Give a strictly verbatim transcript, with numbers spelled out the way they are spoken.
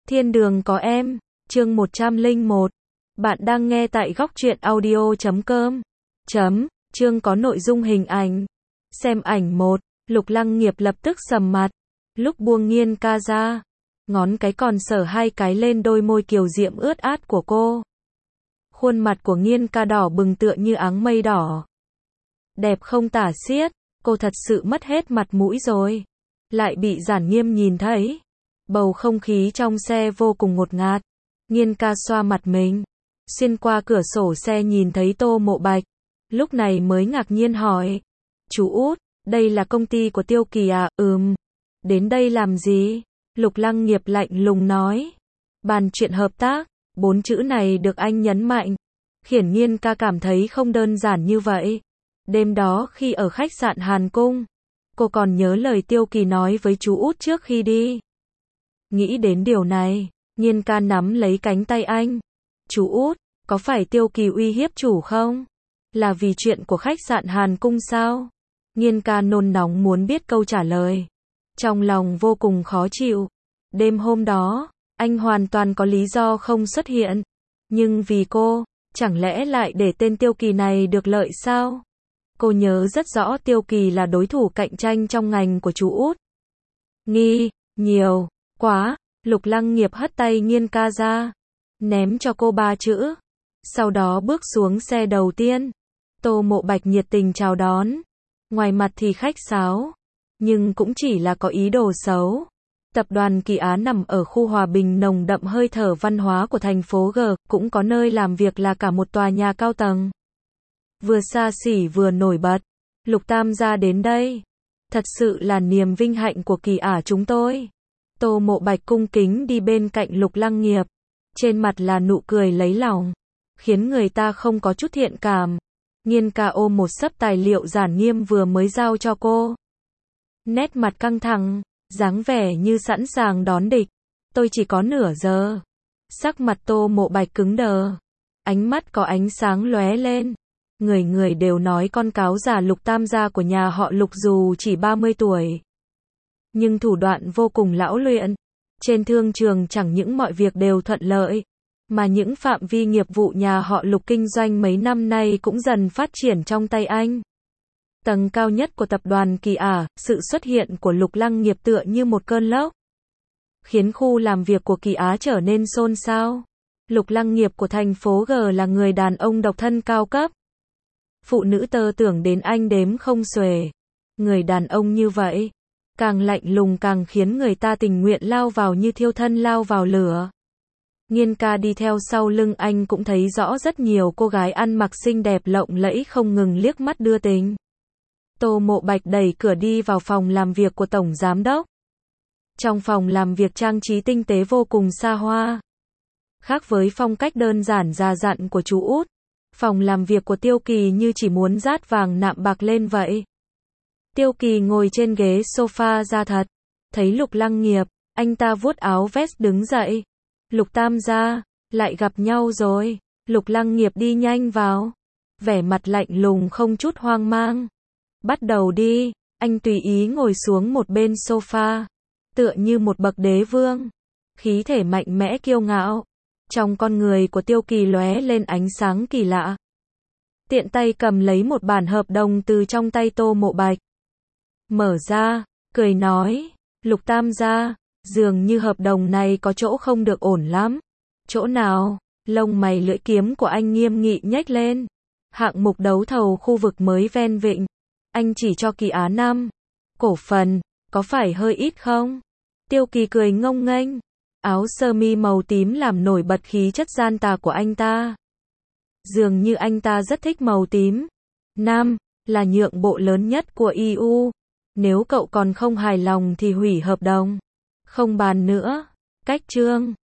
Thiên đường có em, chương một trăm lẻ một. Bạn đang nghe tại góc truyện audio chấm com. Chấm, chương có nội dung hình ảnh. Xem ảnh một, Lục Lăng Nghiệp lập tức sầm mặt. Lúc buông Nghiên ca ra, ngón cái còn sờ hai cái lên đôi môi kiều diễm ướt át của cô. Khuôn mặt của Nghiên ca đỏ bừng tựa như áng mây đỏ. Đẹp không tả xiết, cô thật sự mất hết mặt mũi rồi. Lại bị Giản Nghiêm nhìn thấy. Bầu không khí trong xe vô cùng ngột ngạt. Nghiên ca xoa mặt mình, xuyên qua cửa sổ xe nhìn thấy Tô Mộ Bạch. Lúc này mới ngạc nhiên hỏi. Chú Út, đây là công ty của Tiêu Kỳ à? Ừm. Đến đây làm gì? Lục Lăng Nghiệp lạnh lùng nói. Bàn chuyện hợp tác. Bốn chữ này được anh nhấn mạnh, khiến Nghiên ca cảm thấy không đơn giản như vậy. Đêm đó khi ở khách sạn Hàn Cung, cô còn nhớ lời Tiêu Kỳ nói với chú Út trước khi đi. Nghĩ đến điều này, Nghiên ca nắm lấy cánh tay anh. Chú Út, có phải Tiêu Kỳ uy hiếp chủ không? Là vì chuyện của khách sạn Hàn Cung sao? Nghiên ca nôn nóng muốn biết câu trả lời. Trong lòng vô cùng khó chịu. Đêm hôm đó, anh hoàn toàn có lý do không xuất hiện. Nhưng vì cô, chẳng lẽ lại để tên Tiêu Kỳ này được lợi sao? Cô nhớ rất rõ Tiêu Kỳ là đối thủ cạnh tranh trong ngành của chú Út. Nghi, nhiều, quá. Lục Lăng Nghiệp hất tay Nghiên ca ra, ném cho cô ba chữ. Sau đó bước xuống xe đầu tiên. Tô Mộ Bạch nhiệt tình chào đón. Ngoài mặt thì khách sáo, nhưng cũng chỉ là có ý đồ xấu. Tập đoàn Kỳ Á nằm ở khu hòa bình nồng đậm hơi thở văn hóa của thành phố G, cũng có nơi làm việc là cả một tòa nhà cao tầng. Vừa xa xỉ vừa nổi bật. Lục Tam gia đến đây. Thật sự là niềm vinh hạnh của Kỳ Á chúng tôi. Tô Mộ Bạch cung kính đi bên cạnh Lục Lăng Nghiệp. Trên mặt là nụ cười lấy lòng, khiến người ta không có chút thiện cảm. Nghiên ca ôm một xấp tài liệu Giản Nghiêm vừa mới giao cho cô. Nét mặt căng thẳng, dáng vẻ như sẵn sàng đón địch. Tôi chỉ có nửa giờ. Sắc mặt Tô Mộ Bạch cứng đờ. Ánh mắt có ánh sáng lóe lên. Người người đều nói con cáo già Lục Tam gia của nhà họ Lục dù chỉ ba mươi tuổi. Nhưng thủ đoạn vô cùng lão luyện. Trên thương trường chẳng những mọi việc đều thuận lợi, mà những phạm vi nghiệp vụ nhà họ Lục kinh doanh mấy năm nay cũng dần phát triển trong tay anh. Tầng cao nhất của tập đoàn Kỳ Á, sự xuất hiện của Lục Lăng Nghiệp tựa như một cơn lốc, khiến khu làm việc của Kỳ Á trở nên xôn xao. Lục Lăng Nghiệp của thành phố G là người đàn ông độc thân cao cấp. Phụ nữ tơ tưởng đến anh đếm không xuể. Người đàn ông như vậy, càng lạnh lùng càng khiến người ta tình nguyện lao vào như thiêu thân lao vào lửa. Nghiên ca đi theo sau lưng anh cũng thấy rõ rất nhiều cô gái ăn mặc xinh đẹp lộng lẫy không ngừng liếc mắt đưa tình. Tô Mộ Bạch đẩy cửa đi vào phòng làm việc của Tổng Giám Đốc. Trong phòng làm việc trang trí tinh tế vô cùng xa hoa. Khác với phong cách đơn giản già dặn của chú Út, phòng làm việc của Tiêu Kỳ như chỉ muốn dát vàng nạm bạc lên vậy. Tiêu Kỳ ngồi trên ghế sofa da thật. Thấy Lục Lăng Nghiệp, anh ta vuốt áo vest đứng dậy. Lục Tam gia, lại gặp nhau rồi. Lục Lăng Nghiệp đi nhanh vào. Vẻ mặt lạnh lùng không chút hoang mang. Bắt đầu đi. Anh tùy ý ngồi xuống một bên sofa. Tựa như một bậc đế vương. Khí thể mạnh mẽ kiêu ngạo. Trong con người của Tiêu Kỳ lóe lên ánh sáng kỳ lạ. Tiện tay cầm lấy một bản hợp đồng từ trong tay Tô Mộ Bạch. Mở ra, cười nói. Lục Tam gia, dường như hợp đồng này có chỗ không được ổn lắm. Chỗ nào? Lông mày lưỡi kiếm của anh nghiêm nghị nhếch lên. Hạng mục đấu thầu khu vực mới ven vịnh. Anh chỉ cho Kỳ Á năm cổ phần, có phải hơi ít không? Tiêu Kỳ cười ngông nghênh. Áo sơ mi màu tím làm nổi bật khí chất gian tà của anh ta. Dường như anh ta rất thích màu tím. Năm là nhượng bộ lớn nhất của e u. Nếu cậu còn không hài lòng thì hủy hợp đồng. Không bàn nữa. Cách chương.